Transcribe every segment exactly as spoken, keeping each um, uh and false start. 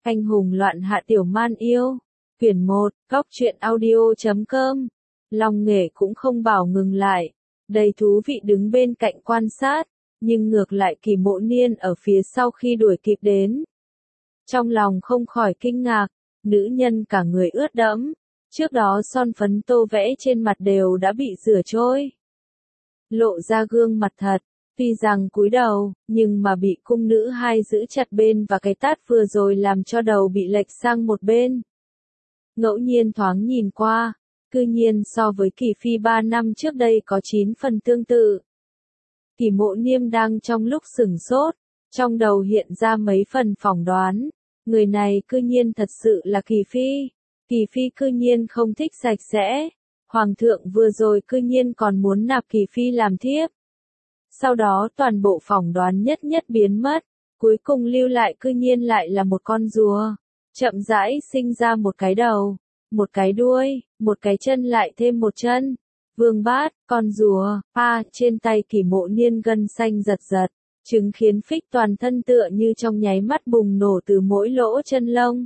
Anh hùng loạn hạ tiểu man yêu. Quyển một, góc truyện audio chấm com. Long Nghệ cũng không bảo ngừng lại. Đầy thú vị đứng bên cạnh quan sát. Nhưng ngược lại Kỳ Mộ Niên ở phía sau khi đuổi kịp đến. Trong lòng không khỏi kinh ngạc. Nữ nhân cả người ướt đẫm. Trước đó son phấn tô vẽ trên mặt đều đã bị rửa trôi. Lộ ra gương mặt thật. Tuy rằng cúi đầu, nhưng mà bị cung nữ hai giữ chặt bên và cái tát vừa rồi làm cho đầu bị lệch sang một bên. Ngẫu nhiên thoáng nhìn qua, cư nhiên so với Kỳ Phi ba năm trước đây có chín phần tương tự. Kỳ Mộ Niên đang trong lúc sửng sốt, trong đầu hiện ra mấy phần phỏng đoán, người này cư nhiên thật sự là Kỳ Phi. Kỳ Phi cư nhiên không thích sạch sẽ, Hoàng thượng vừa rồi cư nhiên còn muốn nạp Kỳ Phi làm thiếp. Sau đó toàn bộ phỏng đoán nhất nhất biến mất, cuối cùng lưu lại cư nhiên lại là một con rùa, chậm rãi sinh ra một cái đầu, một cái đuôi, một cái chân lại thêm một chân. Vương Bát, con rùa, a, trên tay Kỳ Mộ Niên gân xanh giật giật, chứng khiến phích toàn thân tựa như trong nháy mắt bùng nổ từ mỗi lỗ chân lông.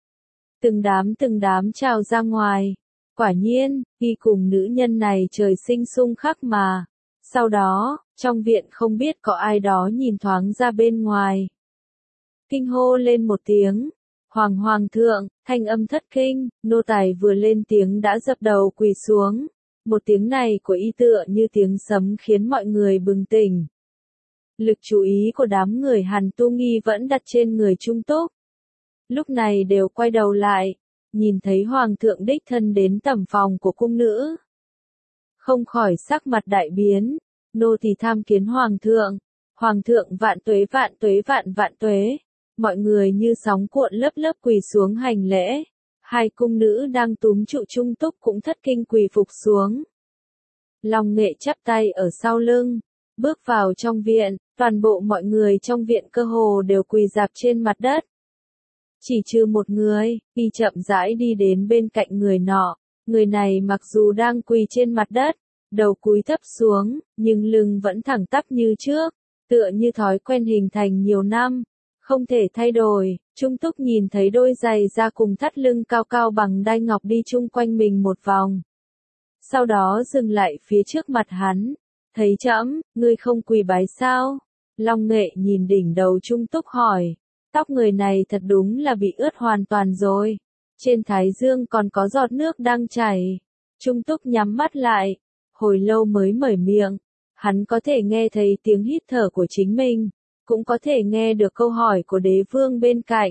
Từng đám từng đám trào ra ngoài, quả nhiên, khi cùng nữ nhân này trời sinh xung khắc mà. Sau đó, trong viện không biết có ai đó nhìn thoáng ra bên ngoài. Kinh hô lên một tiếng. Hoàng hoàng thượng, thanh âm thất kinh, nô tài vừa lên tiếng đã dập đầu quỳ xuống. Một tiếng này của y tựa như tiếng sấm khiến mọi người bừng tỉnh. Lực chú ý của đám người Hàn Tu Nghi vẫn đặt trên người Trung Túc. Lúc này đều quay đầu lại, nhìn thấy Hoàng thượng đích thân đến tẩm phòng của cung nữ. Không khỏi sắc mặt đại biến, nô tỳ tham kiến Hoàng thượng, Hoàng thượng vạn tuế vạn tuế vạn vạn tuế. Mọi người như sóng cuộn lớp lớp quỳ xuống hành lễ, hai cung nữ đang túm trụ Trung Túc cũng thất kinh quỳ phục xuống. Long Nghệ chắp tay ở sau lưng, bước vào trong viện, toàn bộ mọi người trong viện cơ hồ đều quỳ rạp trên mặt đất. Chỉ trừ một người, y chậm rãi đi đến bên cạnh người nọ, người này mặc dù đang quỳ trên mặt đất, đầu cúi thấp xuống, nhưng lưng vẫn thẳng tắp như trước, tựa như thói quen hình thành nhiều năm, không thể thay đổi. Trung Túc nhìn thấy đôi giày da cùng thắt lưng cao cao bằng đai ngọc đi chung quanh mình một vòng. Sau đó dừng lại phía trước mặt hắn, thấy trẫm, ngươi không quỳ bái sao? Long Nghệ nhìn đỉnh đầu Trung Túc hỏi, tóc người này thật đúng là bị ướt hoàn toàn rồi, trên thái dương còn có giọt nước đang chảy. Trung Túc nhắm mắt lại, hồi lâu mới mở miệng, hắn có thể nghe thấy tiếng hít thở của chính mình, cũng có thể nghe được câu hỏi của đế vương bên cạnh.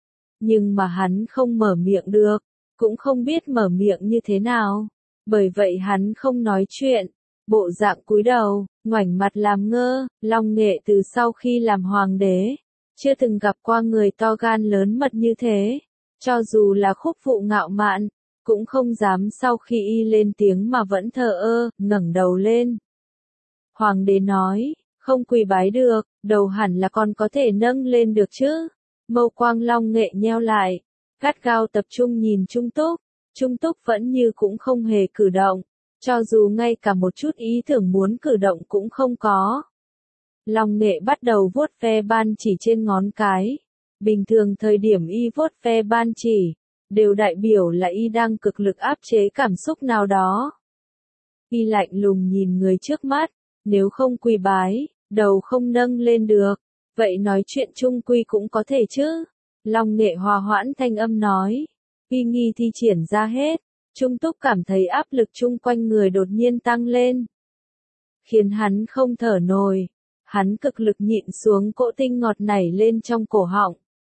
Nhưng mà hắn không mở miệng được, cũng không biết mở miệng như thế nào, bởi vậy hắn không nói chuyện, bộ dạng cúi đầu, ngoảnh mặt làm ngơ. Long Nghệ từ sau khi làm hoàng đế, chưa từng gặp qua người to gan lớn mật như thế, cho dù là Khúc Phụ ngạo mạn, cũng không dám sau khi y lên tiếng mà vẫn thờ ơ, ngẩng đầu lên. Hoàng đế nói, không quỳ bái được, đầu hẳn là còn có thể nâng lên được chứ. Mâu quang Long Nghệ nheo lại, gắt gao tập trung nhìn Trung Túc, Trung Túc vẫn như cũng không hề cử động, cho dù ngay cả một chút ý tưởng muốn cử động cũng không có. Long Nghệ bắt đầu vuốt ve ban chỉ trên ngón cái, bình thường thời điểm y vuốt ve ban chỉ, đều đại biểu là y đang cực lực áp chế cảm xúc nào đó. Y lạnh lùng nhìn người trước mắt, nếu không quỳ bái, đầu không nâng lên được, vậy nói chuyện chung quy cũng có thể chứ. Long Nghệ hòa hoãn thanh âm nói, uy nghi thi triển ra hết, Trung Túc cảm thấy áp lực chung quanh người đột nhiên tăng lên, khiến hắn không thở nổi, hắn cực lực nhịn xuống cỗ tinh ngọt nảy lên trong cổ họng.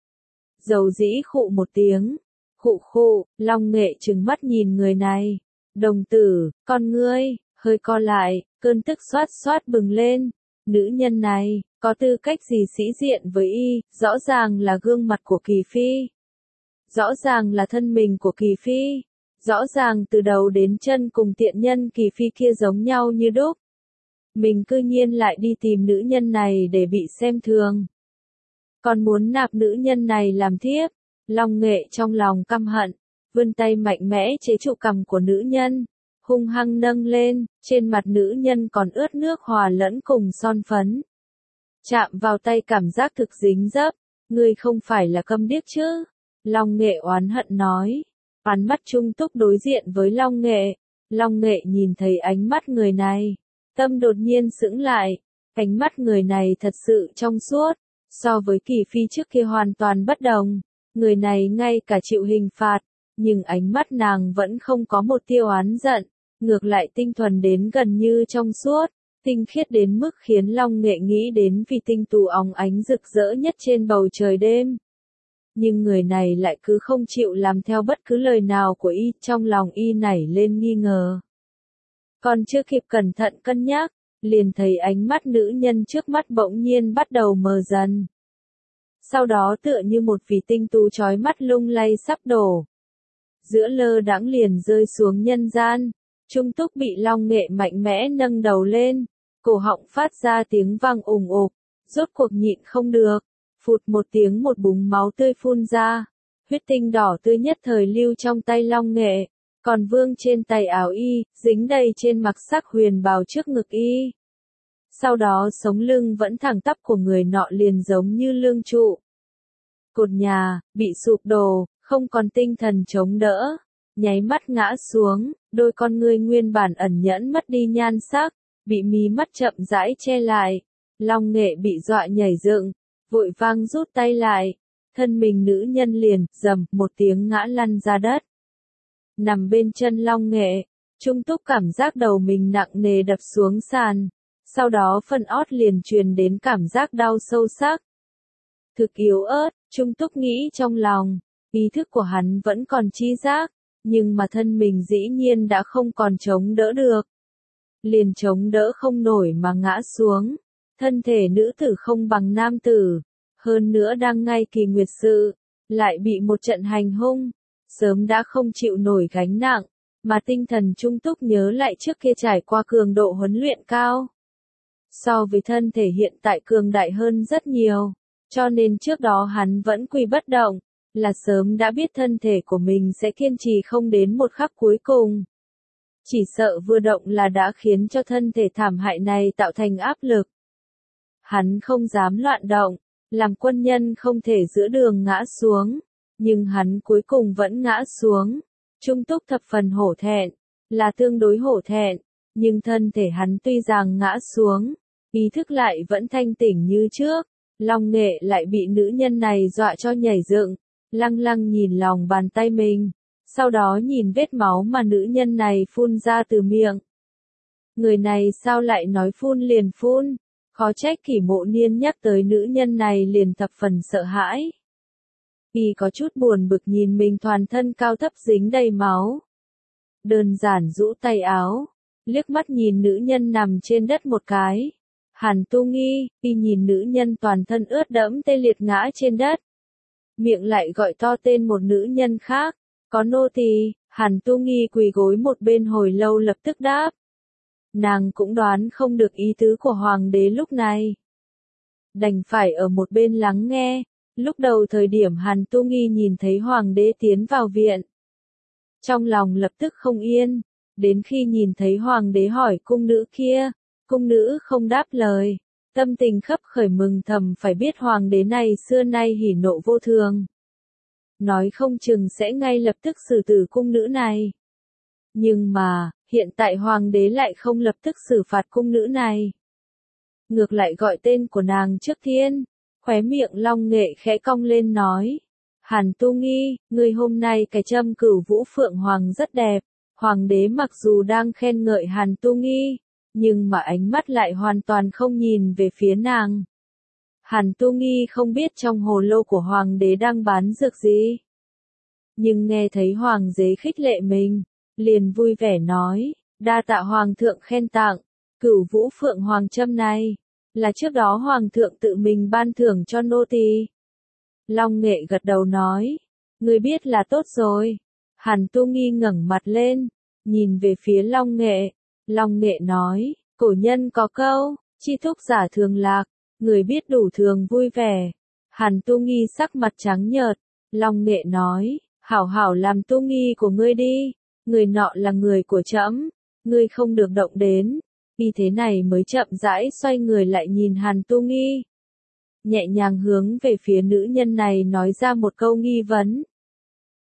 Dầu dĩ khụ một tiếng, khụ khụ, Long Nghệ trừng mắt nhìn người này, đồng tử, con ngươi, hơi co lại, cơn tức xoát xoát bừng lên. Nữ nhân này, có tư cách gì sĩ diện với y, rõ ràng là gương mặt của Kỳ Phi. Rõ ràng là thân mình của Kỳ Phi. Rõ ràng từ đầu đến chân cùng tiện nhân Kỳ Phi kia giống nhau như đúc. Mình cư nhiên lại đi tìm nữ nhân này để bị xem thường. Còn muốn nạp nữ nhân này làm thiếp. Long Nghệ trong lòng căm hận, vươn tay mạnh mẽ chế trụ cằm của nữ nhân, hung hăng nâng lên, trên mặt nữ nhân còn ướt nước hòa lẫn cùng son phấn. Chạm vào tay cảm giác thực dính dấp, ngươi không phải là câm điếc chứ? Long Nghệ oán hận nói. Ánh mắt Trung Túc đối diện với Long Nghệ. Long Nghệ nhìn thấy ánh mắt người này. Tâm đột nhiên sững lại. Ánh mắt người này thật sự trong suốt. So với Kỳ Phi trước kia hoàn toàn bất đồng. Người này ngay cả chịu hình phạt. Nhưng ánh mắt nàng vẫn không có một tia oán giận. Ngược lại tinh thuần đến gần như trong suốt. Tinh khiết đến mức khiến Long Nghệ nghĩ đến vì tinh tú óng ánh rực rỡ nhất trên bầu trời đêm. Nhưng người này lại cứ không chịu làm theo bất cứ lời nào của y, trong lòng y nảy lên nghi ngờ. Còn chưa kịp cẩn thận cân nhắc, liền thấy ánh mắt nữ nhân trước mắt bỗng nhiên bắt đầu mờ dần. Sau đó tựa như một vì tinh tú chói mắt lung lay sắp đổ. Giữa lơ đãng liền rơi xuống nhân gian, Trung Túc bị Long Nghệ mạnh mẽ nâng đầu lên, cổ họng phát ra tiếng vang ùng ục, rốt cuộc nhịn không được. Phụt một tiếng một búng máu tươi phun ra, huyết tinh đỏ tươi nhất thời lưu trong tay Long Nghệ, còn vương trên tay áo y, dính đầy trên mặc sắc huyền bào trước ngực y. Sau đó sống lưng vẫn thẳng tắp của người nọ liền giống như lương trụ. Cột nhà, bị sụp đổ, không còn tinh thần chống đỡ, nháy mắt ngã xuống, đôi con ngươi nguyên bản ẩn nhẫn mất đi nhan sắc, bị mí mắt chậm rãi che lại. Long Nghệ bị dọa nhảy dựng, vội vang rút tay lại, thân mình nữ nhân liền, rầm, một tiếng ngã lăn ra đất. Nằm bên chân Long Nghệ, Trung Túc cảm giác đầu mình nặng nề đập xuống sàn, sau đó phần ót liền truyền đến cảm giác đau sâu sắc. Thực yếu ớt, Trung Túc nghĩ trong lòng, ý thức của hắn vẫn còn tri giác, nhưng mà thân mình dĩ nhiên đã không còn chống đỡ được. Liền chống đỡ không nổi mà ngã xuống. Thân thể nữ tử không bằng nam tử, hơn nữa đang ngay kỳ nguyệt sự, lại bị một trận hành hung, sớm đã không chịu nổi gánh nặng, mà tinh thần Trung Túc nhớ lại trước kia trải qua cường độ huấn luyện cao. So với thân thể hiện tại cường đại hơn rất nhiều, cho nên trước đó hắn vẫn quỳ bất động, là sớm đã biết thân thể của mình sẽ kiên trì không đến một khắc cuối cùng. Chỉ sợ vừa động là đã khiến cho thân thể thảm hại này tạo thành áp lực. Hắn không dám loạn động, làm quân nhân không thể giữa đường ngã xuống, nhưng hắn cuối cùng vẫn ngã xuống. Trung Túc thập phần hổ thẹn, là tương đối hổ thẹn, nhưng thân thể hắn tuy rằng ngã xuống, ý thức lại vẫn thanh tỉnh như trước. Long Nghệ lại bị nữ nhân này dọa cho nhảy dựng, lăng lăng nhìn lòng bàn tay mình, sau đó nhìn vết máu mà nữ nhân này phun ra từ miệng. Người này sao lại nói phun liền phun? Khó trách Kỷ Mộ Niên nhắc tới nữ nhân này liền thập phần sợ hãi. Y có chút buồn bực nhìn mình toàn thân cao thấp dính đầy máu. Đơn giản rũ tay áo, liếc mắt nhìn nữ nhân nằm trên đất một cái. Hàn Tu Nghi, y nhìn nữ nhân toàn thân ướt đẫm tê liệt ngã trên đất. Miệng lại gọi to tên một nữ nhân khác, có nô tỳ. Hàn Tu Nghi quỳ gối một bên hồi lâu lập tức đáp. Nàng cũng đoán không được ý tứ của hoàng đế lúc này. Đành phải ở một bên lắng nghe. Lúc đầu thời điểm Hàn Tu Nghi nhìn thấy hoàng đế tiến vào viện, trong lòng lập tức không yên. Đến khi nhìn thấy hoàng đế hỏi cung nữ kia, cung nữ không đáp lời, tâm tình khấp khởi mừng thầm phải biết hoàng đế này xưa nay hỉ nộ vô thường. Nói không chừng sẽ ngay lập tức xử tử cung nữ này. Nhưng mà, hiện tại hoàng đế lại không lập tức xử phạt cung nữ này. Ngược lại gọi tên của nàng trước tiên, khóe miệng Long Nghệ khẽ cong lên nói. Hàn Tu Nghi, người hôm nay cái châm cửu vũ phượng hoàng rất đẹp. Hoàng đế mặc dù đang khen ngợi Hàn Tu Nghi, nhưng mà ánh mắt lại hoàn toàn không nhìn về phía nàng. Hàn Tu Nghi không biết trong hồ lô của hoàng đế đang bán dược gì. Nhưng nghe thấy hoàng đế khích lệ mình, liền vui vẻ nói, đa tạ hoàng thượng khen tặng, cửu vũ phượng hoàng châm này, là trước đó hoàng thượng tự mình ban thưởng cho nô tỳ. Long Nghệ gật đầu nói, ngươi biết là tốt rồi. Hàn Tu Nghi ngẩng mặt lên, nhìn về phía Long Nghệ. Long Nghệ nói, cổ nhân có câu, chi thúc giả thường lạc, người biết đủ thường vui vẻ. Hàn Tu Nghi sắc mặt trắng nhợt. Long Nghệ nói, hảo hảo làm Tu Nghi của ngươi đi, người nọ là người của trẫm, ngươi không được động đến. Vì thế này mới chậm rãi xoay người lại nhìn Hàn Tu Nghi. Nhẹ nhàng hướng về phía nữ nhân này nói ra một câu nghi vấn,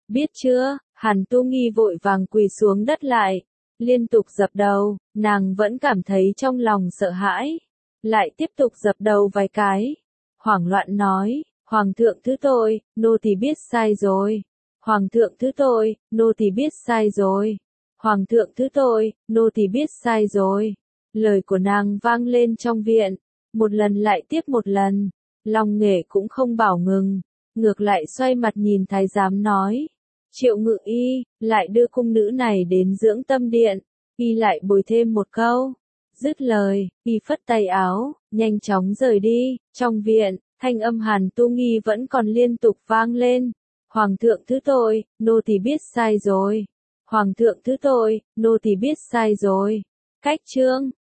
biết chưa, Hàn Tu Nghi vội vàng quỳ xuống đất lại, liên tục dập đầu, nàng vẫn cảm thấy trong lòng sợ hãi, lại tiếp tục dập đầu vài cái, hoảng loạn nói, Hoàng thượng thứ tội, nô tỳ biết sai rồi. Hoàng thượng thứ tội, nô tỳ biết sai rồi. Hoàng thượng thứ tội, nô tỳ biết sai rồi. Lời của nàng vang lên trong viện, một lần lại tiếp một lần, Long Nghề cũng không bảo ngừng, ngược lại xoay mặt nhìn thái giám nói, Triệu Ngự Y, lại đưa cung nữ này đến dưỡng tâm điện, y lại bồi thêm một câu. Dứt lời, y phất tay áo, nhanh chóng rời đi, trong viện, thanh âm Hàn Tu Nghi vẫn còn liên tục vang lên. Hoàng thượng thứ tội, nô tỳ biết sai rồi. Hoàng thượng thứ tội, nô tỳ biết sai rồi. Cách chương